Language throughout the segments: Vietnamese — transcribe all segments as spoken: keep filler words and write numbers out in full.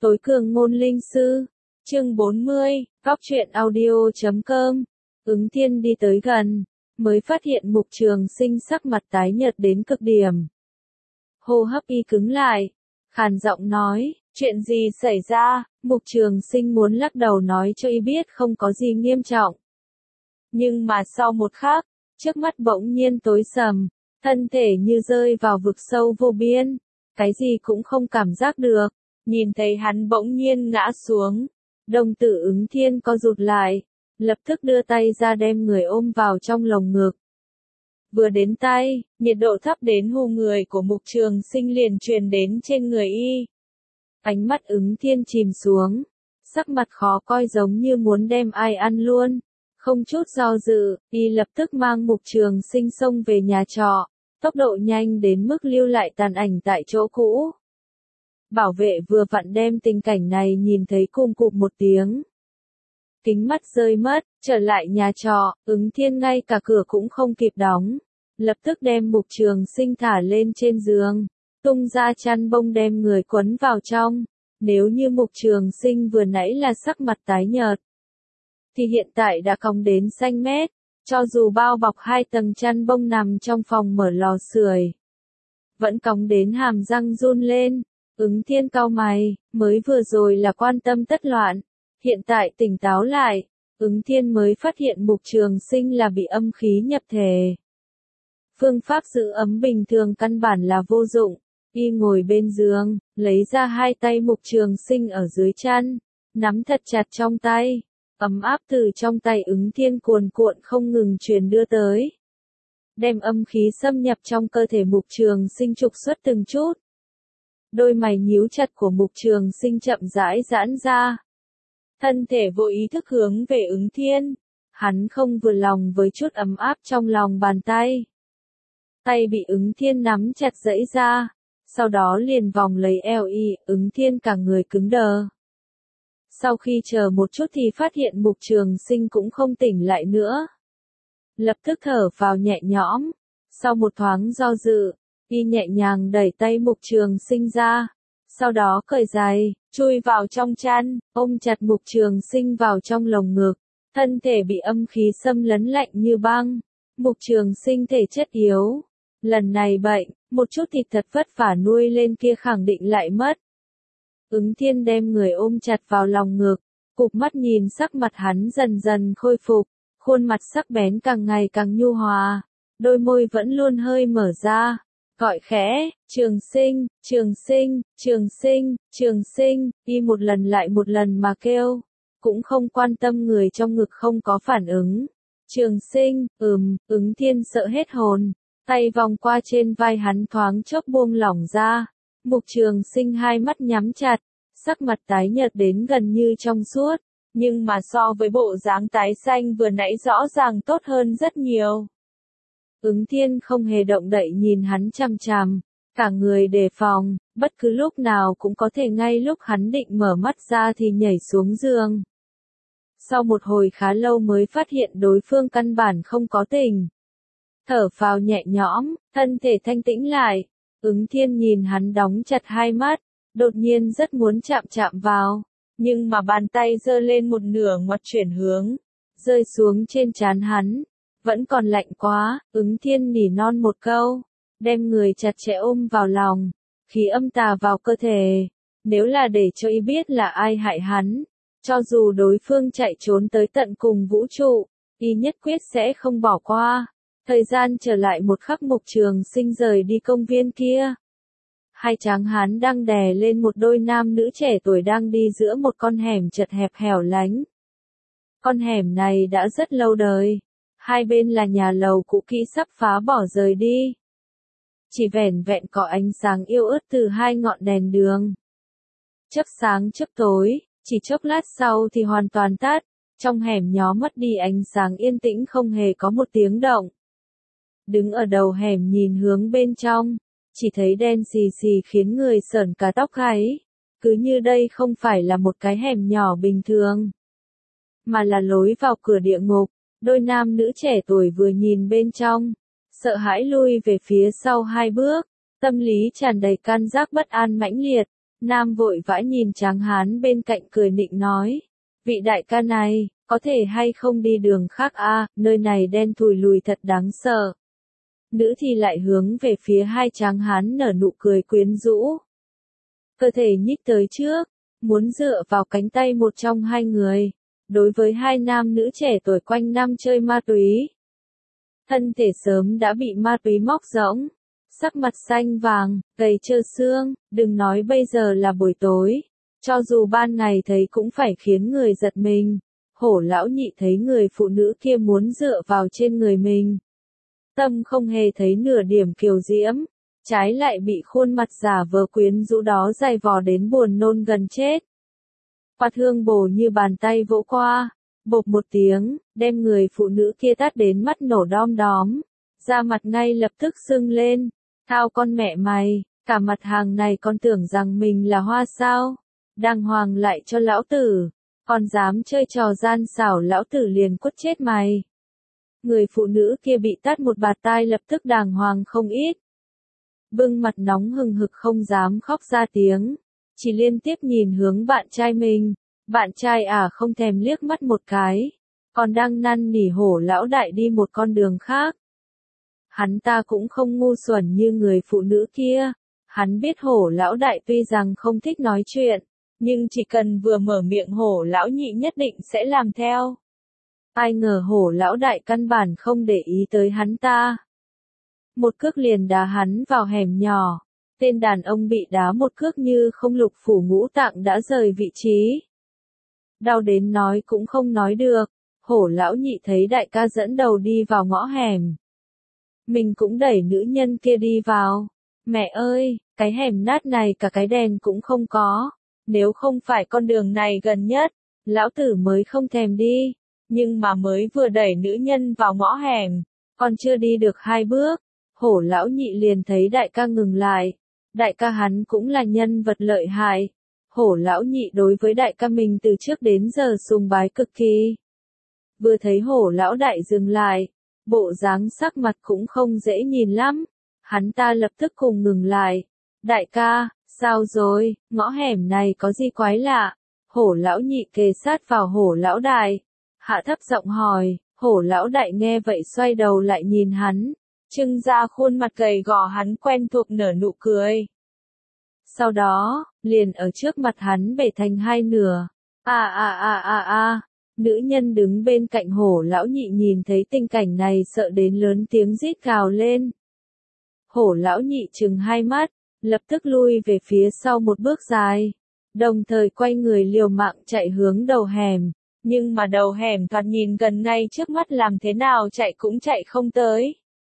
Tối cường ngôn linh sư, chương bốn mươi, góc truyện audio chấm com. Ứng Thiên đi tới gần, mới phát hiện Mục Trường Sinh sắc mặt tái nhợt đến cực điểm. Hô hấp y cứng lại, khàn giọng nói, chuyện gì xảy ra? Mục Trường Sinh muốn lắc đầu nói cho y biết không có gì nghiêm trọng. Nhưng mà sau một khắc, trước mắt bỗng nhiên tối sầm, thân thể như rơi vào vực sâu vô biên, cái gì cũng không cảm giác được. Nhìn thấy hắn bỗng nhiên ngã xuống, đồng tử Ứng Thiên co rụt lại, lập tức đưa tay ra đem người ôm vào trong lồng ngực. Vừa đến tay, nhiệt độ thấp đến hù người của Mục Trường Sinh liền truyền đến trên người y. Ánh mắt Ứng Thiên chìm xuống, sắc mặt khó coi giống như muốn đem ai ăn luôn. Không chút do dự, y lập tức mang Mục Trường Sinh xông về nhà trọ, tốc độ nhanh đến mức lưu lại tàn ảnh tại chỗ cũ. Bảo vệ vừa vặn đem tình cảnh này nhìn thấy cùng cụp một tiếng. Kính mắt rơi mất, trở lại nhà trọ, Ứng Thiên ngay cả cửa cũng không kịp đóng. Lập tức đem Mục Trường Sinh thả lên trên giường, tung ra chăn bông đem người quấn vào trong. Nếu như Mục Trường Sinh vừa nãy là sắc mặt tái nhợt, thì hiện tại đã cong đến xanh mét, cho dù bao bọc hai tầng chăn bông nằm trong phòng mở lò sưởi, vẫn cong đến hàm răng run lên. Ứng Thiên cau mày, mới vừa rồi là quan tâm tất loạn, hiện tại tỉnh táo lại, Ứng Thiên mới phát hiện Mục Trường Sinh là bị âm khí nhập thể. Phương pháp giữ ấm bình thường căn bản là vô dụng, y ngồi bên giường, lấy ra hai tay Mục Trường Sinh ở dưới chăn, nắm thật chặt trong tay, ấm áp từ trong tay Ứng Thiên cuồn cuộn không ngừng truyền đưa tới. Đem âm khí xâm nhập trong cơ thể Mục Trường Sinh trục xuất từng chút. Đôi mày nhíu chặt của Mục Trường Sinh chậm rãi giãn ra. Thân thể vô ý thức hướng về Ứng Thiên. Hắn không vừa lòng với chút ấm áp trong lòng bàn tay. Tay bị Ứng Thiên nắm chặt giãy ra. Sau đó liền vòng lấy eo y, Ứng Thiên cả người cứng đờ. Sau khi chờ một chút thì phát hiện Mục Trường Sinh cũng không tỉnh lại nữa. Lập tức thở vào nhẹ nhõm. Sau một thoáng do dự, y nhẹ nhàng đẩy tay Mục Trường Sinh ra, sau đó cởi giày, chui vào trong chăn, ôm chặt Mục Trường Sinh vào trong lồng ngực. Thân thể bị âm khí xâm lấn lạnh như băng. Mục Trường Sinh thể chất yếu, lần này bệnh, một chút thịt thật vất vả nuôi lên kia khẳng định lại mất. Ứng Thiên đem người ôm chặt vào lòng ngực, cụp mắt nhìn sắc mặt hắn dần dần khôi phục, khuôn mặt sắc bén càng ngày càng nhu hòa, đôi môi vẫn luôn hơi mở ra. Gọi khẽ, Trường Sinh, Trường Sinh, Trường Sinh, Trường Sinh, y một lần lại một lần mà kêu, cũng không quan tâm người trong ngực không có phản ứng. Trường Sinh, ừm, Ứng Thiên sợ hết hồn, tay vòng qua trên vai hắn thoáng chốc buông lỏng ra. Mục Trường Sinh hai mắt nhắm chặt, sắc mặt tái nhợt đến gần như trong suốt, nhưng mà so với bộ dáng tái xanh vừa nãy rõ ràng tốt hơn rất nhiều. Ứng Thiên không hề động đậy nhìn hắn chằm chằm, cả người đề phòng, bất cứ lúc nào cũng có thể ngay lúc hắn định mở mắt ra thì nhảy xuống giường. Sau một hồi khá lâu mới phát hiện đối phương căn bản không có tỉnh. Thở phào nhẹ nhõm, thân thể thanh tĩnh lại, Ứng Thiên nhìn hắn đóng chặt hai mắt, đột nhiên rất muốn chạm chạm vào, nhưng mà bàn tay giơ lên một nửa ngoặt chuyển hướng, rơi xuống trên trán hắn. Vẫn còn lạnh quá, Ứng Thiên nỉ non một câu, đem người chặt chẽ ôm vào lòng, khí âm tà vào cơ thể. Nếu là để cho y biết là ai hại hắn, cho dù đối phương chạy trốn tới tận cùng vũ trụ, y nhất quyết sẽ không bỏ qua. Thời gian trở lại một khắc Mục Trường Sinh rời đi công viên kia. Hai tráng hán đang đè lên một đôi nam nữ trẻ tuổi đang đi giữa một con hẻm chật hẹp hẻo lánh. Con hẻm này đã rất lâu đời. Hai bên là nhà lầu cũ kỹ sắp phá bỏ rời đi. Chỉ vẻn vẹn có ánh sáng yếu ớt từ hai ngọn đèn đường. Chớp sáng chớp tối, chỉ chốc lát sau thì hoàn toàn tắt, trong hẻm nhó mất đi ánh sáng yên tĩnh không hề có một tiếng động. Đứng ở đầu hẻm nhìn hướng bên trong, chỉ thấy đen xì xì khiến người sởn cả tóc gáy, cứ như đây không phải là một cái hẻm nhỏ bình thường, mà là lối vào cửa địa ngục. Đôi nam nữ trẻ tuổi vừa nhìn bên trong, sợ hãi lui về phía sau hai bước, tâm lý tràn đầy can giác bất an mãnh liệt, Nam vội vã nhìn tráng hán bên cạnh cười nịnh nói. Vị đại ca này, có thể hay không đi đường khác a, à, nơi này đen thùi lùi thật đáng sợ. Nữ thì lại hướng về phía hai tráng hán nở nụ cười quyến rũ. Cơ thể nhích tới trước, muốn dựa vào cánh tay một trong hai người. Đối với hai nam nữ trẻ tuổi quanh năm chơi ma túy. Thân thể sớm đã bị ma túy móc rỗng. Sắc mặt xanh vàng, gầy trơ xương, đừng nói bây giờ là buổi tối. Cho dù ban ngày thấy cũng phải khiến người giật mình. Hổ lão nhị thấy người phụ nữ kia muốn dựa vào trên người mình. Tâm không hề thấy nửa điểm kiều diễm. Trái lại bị khuôn mặt giả vờ quyến rũ đó dày vò đến buồn nôn gần chết. Quạt hương bổ như bàn tay vỗ qua. Bộp một tiếng, đem người phụ nữ kia tát đến mắt nổ đom đóm. Da mặt ngay lập tức sưng lên. Thao con mẹ mày, cả mặt hàng này con tưởng rằng mình là hoa sao. Đàng hoàng lại cho lão tử. Còn dám chơi trò gian xảo lão tử liền quất chết mày. Người phụ nữ kia bị tát một bạt tai lập tức đàng hoàng không ít. Bưng mặt nóng hừng hực không dám khóc ra tiếng. Chỉ liên tiếp nhìn hướng bạn trai mình. Bạn trai à không thèm liếc mắt một cái. Còn đang năn nỉ hổ lão đại đi một con đường khác. Hắn ta cũng không ngu xuẩn như người phụ nữ kia. Hắn biết hổ lão đại tuy rằng không thích nói chuyện. Nhưng chỉ cần vừa mở miệng hổ lão nhị nhất định sẽ làm theo. Ai ngờ hổ lão đại căn bản không để ý tới hắn ta. Một cước liền đá hắn vào hẻm nhỏ. Tên đàn ông bị đá một cước như không lục phủ ngũ tạng đã rời vị trí. Đau đến nói cũng không nói được. Hổ lão nhị thấy đại ca dẫn đầu đi vào ngõ hẻm. Mình cũng đẩy nữ nhân kia đi vào. Mẹ ơi, cái hẻm nát này cả cái đèn cũng không có. Nếu không phải con đường này gần nhất, lão tử mới không thèm đi. Nhưng mà mới vừa đẩy nữ nhân vào ngõ hẻm, còn chưa đi được hai bước. Hổ lão nhị liền thấy đại ca ngừng lại. Đại ca hắn cũng là nhân vật lợi hại. Hổ lão nhị đối với đại ca mình từ trước đến giờ sùng bái cực kỳ. Vừa thấy hổ lão đại dừng lại, bộ dáng sắc mặt cũng không dễ nhìn lắm. Hắn ta lập tức cùng ngừng lại. Đại ca, sao rồi, ngõ hẻm này có gì quái lạ? Hổ lão nhị kề sát vào hổ lão đại. Hạ thấp giọng hỏi, hổ lão đại nghe vậy xoay đầu lại nhìn hắn. Trưng ra khuôn mặt gầy gò hắn quen thuộc nở nụ cười. Sau đó, liền ở trước mặt hắn bể thành hai nửa. À à à à à, nữ nhân đứng bên cạnh hổ lão nhị nhìn thấy tình cảnh này sợ đến lớn tiếng rít gào lên. Hổ lão nhị trừng hai mắt, lập tức lui về phía sau một bước dài. Đồng thời quay người liều mạng chạy hướng đầu hẻm. Nhưng mà đầu hẻm thoạt nhìn gần ngay trước mắt làm thế nào chạy cũng chạy không tới.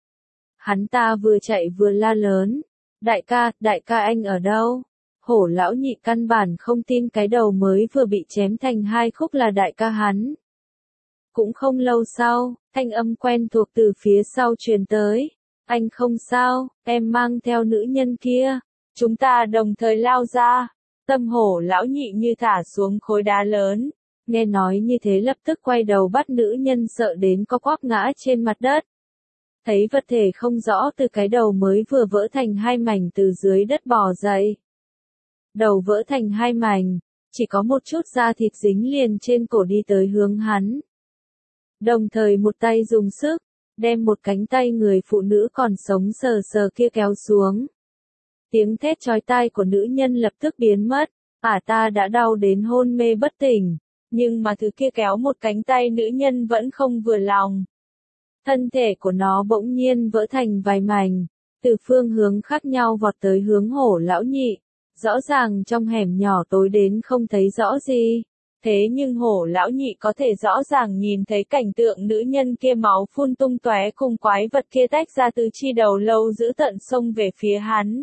Hắn ta vừa chạy vừa la lớn. Đại ca, đại ca anh ở đâu? Hổ lão nhị căn bản không tin cái đầu mới vừa bị chém thành hai khúc là đại ca hắn. Cũng không lâu sau, thanh âm quen thuộc từ phía sau truyền tới. Anh không sao, em mang theo nữ nhân kia. Chúng ta đồng thời lao ra. Tâm hổ lão nhị như thả xuống khối đá lớn. Nghe nói như thế lập tức quay đầu bắt nữ nhân sợ đến co quắp ngã trên mặt đất. Thấy vật thể không rõ từ cái đầu mới vừa vỡ thành hai mảnh từ dưới đất bò dậy. Đầu vỡ thành hai mảnh, chỉ có một chút da thịt dính liền trên cổ đi tới hướng hắn. Đồng thời một tay dùng sức, đem một cánh tay người phụ nữ còn sống sờ sờ kia kéo xuống. Tiếng thét chói tai của nữ nhân lập tức biến mất, ả ta đã đau đến hôn mê bất tỉnh, nhưng mà thứ kia kéo một cánh tay nữ nhân vẫn không vừa lòng. Thân thể của nó bỗng nhiên vỡ thành vài mảnh, từ phương hướng khác nhau vọt tới hướng hổ lão nhị. Rõ ràng trong hẻm nhỏ tối đến không thấy rõ gì. Thế nhưng hổ lão nhị có thể rõ ràng nhìn thấy cảnh tượng nữ nhân kia máu phun tung tóe cùng quái vật kia tách ra từ chi đầu lâu giữ tận xông về phía hắn.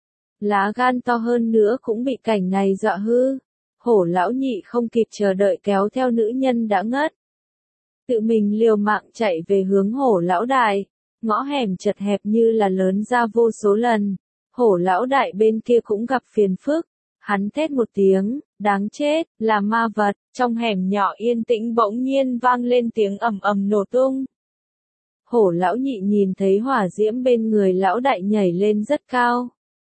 Lá gan to hơn nữa cũng bị cảnh này dọa hư. Hổ lão nhị không kịp chờ đợi kéo theo nữ nhân đã ngất. Tự mình liều mạng chạy về hướng hổ lão đại. Ngõ hẻm chật hẹp như là lớn ra vô số lần. Hổ lão đại bên kia cũng gặp phiền phức. Hắn thét một tiếng, đáng chết, là ma vật. Trong hẻm nhỏ yên tĩnh bỗng nhiên vang lên tiếng ầm ầm nổ tung. Hổ lão nhị nhìn thấy hỏa diễm bên người lão đại nhảy lên rất cao.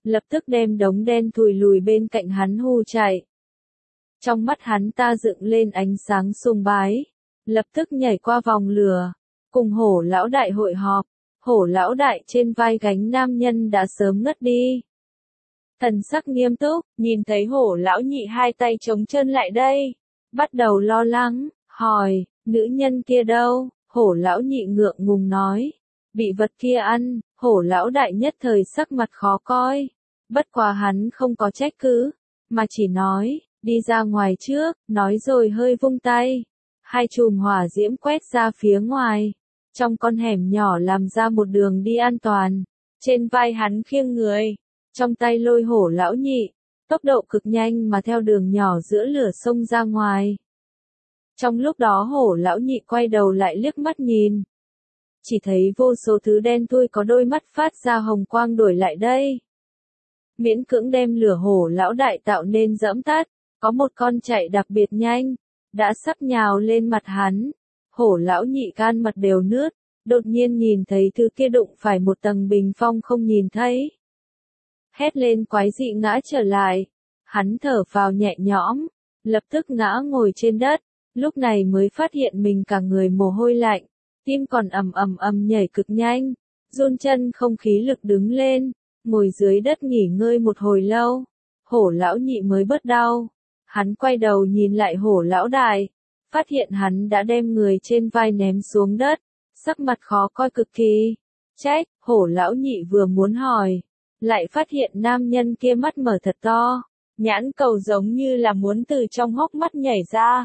lập tức đem đống đen thùi lùi bên cạnh hắn hù chạy. Trong mắt hắn ta dựng lên ánh sáng sùng bái, lập tức nhảy qua vòng lửa, cùng hổ lão đại hội họp. Hổ lão đại trên vai gánh nam nhân đã sớm ngất đi. Thần sắc nghiêm túc, nhìn thấy hổ lão nhị hai tay chống chân lại đây, bắt đầu lo lắng, hỏi, nữ nhân kia đâu? Hổ lão nhị ngượng ngùng nói, bị vật kia ăn. Hổ lão đại nhất thời sắc mặt khó coi, bất quá hắn không có trách cứ, mà chỉ nói, đi ra ngoài trước, nói rồi hơi vung tay. Hai chùm hỏa diễm quét ra phía ngoài, trong con hẻm nhỏ làm ra một đường đi an toàn. Trên vai hắn khiêng người, trong tay lôi hổ lão nhị, tốc độ cực nhanh mà theo đường nhỏ giữa lửa xông ra ngoài. Trong lúc đó hổ lão nhị quay đầu lại liếc mắt nhìn, chỉ thấy vô số thứ đen thui có đôi mắt phát ra hồng quang đuổi lại đây. Miễn cưỡng đem lửa hổ lão đại tạo nên dẫm tắt, có một con chạy đặc biệt nhanh, đã sắp nhào lên mặt hắn. Hổ lão nhị gan mặt đều nứt, đột nhiên nhìn thấy thứ kia đụng phải một tầng bình phong không nhìn thấy. Hét lên quái dị ngã trở lại, hắn thở phào nhẹ nhõm, lập tức ngã ngồi trên đất, lúc này mới phát hiện mình cả người mồ hôi lạnh, tim còn ầm ầm ầm nhảy cực nhanh, run chân không khí lực đứng lên, ngồi dưới đất nghỉ ngơi một hồi lâu. Hổ lão nhị mới bớt đau, hắn quay đầu nhìn lại hổ lão đại, phát hiện hắn đã đem người trên vai ném xuống đất, sắc mặt khó coi cực kỳ. Trách, hổ lão nhị vừa muốn hỏi, lại phát hiện nam nhân kia mắt mở thật to, nhãn cầu giống như là muốn từ trong hốc mắt nhảy ra.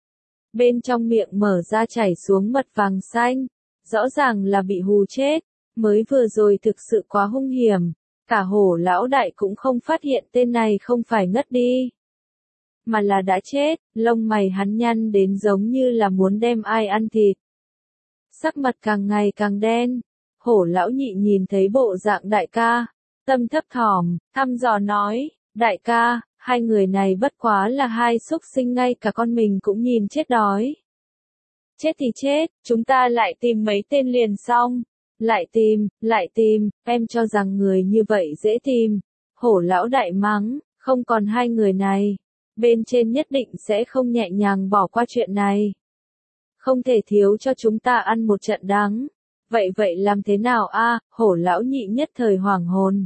Bên trong miệng mở ra chảy xuống mật vàng xanh, rõ ràng là bị hù chết, mới vừa rồi thực sự quá hung hiểm, cả hổ lão đại cũng không phát hiện tên này không phải ngất đi, mà là đã chết. Lông mày hắn nhăn đến giống như là muốn đem ai ăn thịt. Sắc mặt càng ngày càng đen, hổ lão nhị nhìn thấy bộ dạng đại ca, tâm thấp thỏm, thăm dò nói, đại ca, hai người này bất quá là hai súc sinh, ngay cả con mình cũng nhìn chết đói. Chết thì chết, chúng ta lại tìm mấy tên liền xong. Lại tìm, lại tìm, em cho rằng người như vậy dễ tìm. Hổ lão đại mắng, không còn hai người này, bên trên nhất định sẽ không nhẹ nhàng bỏ qua chuyện này. Không thể thiếu cho chúng ta ăn một trận đắng. Vậy vậy làm thế nào a? Hổ lão nhị nhất thời hoảng hồn.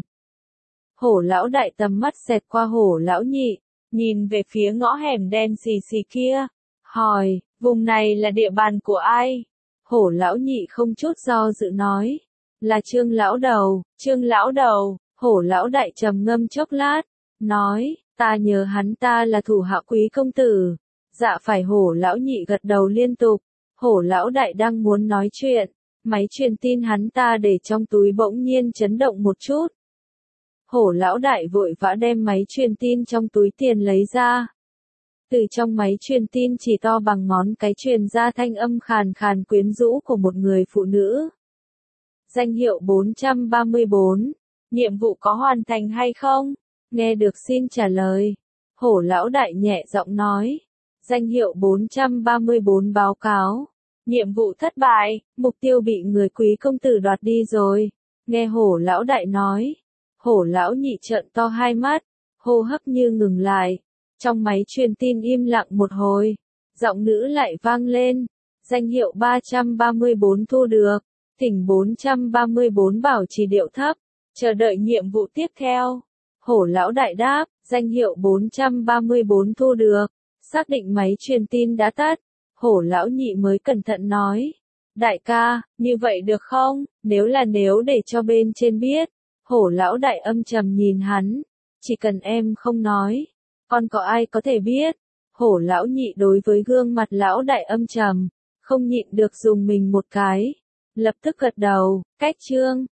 Hổ lão đại tầm mắt xẹt qua hổ lão nhị, nhìn về phía ngõ hẻm đen xì xì kia, hỏi, vùng này là địa bàn của ai? Hổ lão nhị không chút do dự nói, là Trương lão đầu. Trương lão đầu. Hổ lão đại trầm ngâm chốc lát, nói, ta nhớ hắn ta là thủ hạ Quý công tử. Dạ phải. Hổ lão nhị gật đầu liên tục. Hổ lão đại đang muốn nói chuyện, máy truyền tin hắn ta để trong túi bỗng nhiên chấn động một chút. Hổ lão đại vội vã đem máy truyền tin trong túi tiền lấy ra. Từ trong máy truyền tin chỉ to bằng ngón cái truyền ra thanh âm khàn khàn quyến rũ của một người phụ nữ. Danh hiệu bốn trăm ba mươi bốn. Nhiệm vụ có hoàn thành hay không? Nghe được xin trả lời. Hổ lão đại nhẹ giọng nói. Danh hiệu bốn trăm ba mươi bốn báo cáo. Nhiệm vụ thất bại, mục tiêu bị người Quý công tử đoạt đi rồi. Nghe hổ lão đại nói. Hổ lão nhị trợn to hai mắt, hô hấp như ngừng lại. Trong máy truyền tin im lặng một hồi, giọng nữ lại vang lên. Danh hiệu ba trăm ba mươi bốn thu được, thỉnh bốn trăm ba mươi bốn bảo trì điệu thấp, chờ đợi nhiệm vụ tiếp theo. Hổ lão đại đáp, danh hiệu bốn trăm ba mươi bốn thu được, xác định máy truyền tin đã tắt. Hổ lão nhị mới cẩn thận nói, đại ca, như vậy được không? Nếu là nếu để cho bên trên biết. Hổ lão đại âm trầm nhìn hắn, chỉ cần em không nói, còn có ai có thể biết? Hổ lão nhị đối với gương mặt lão đại âm trầm, không nhịn được dùng mình một cái, lập tức gật đầu. Cách chương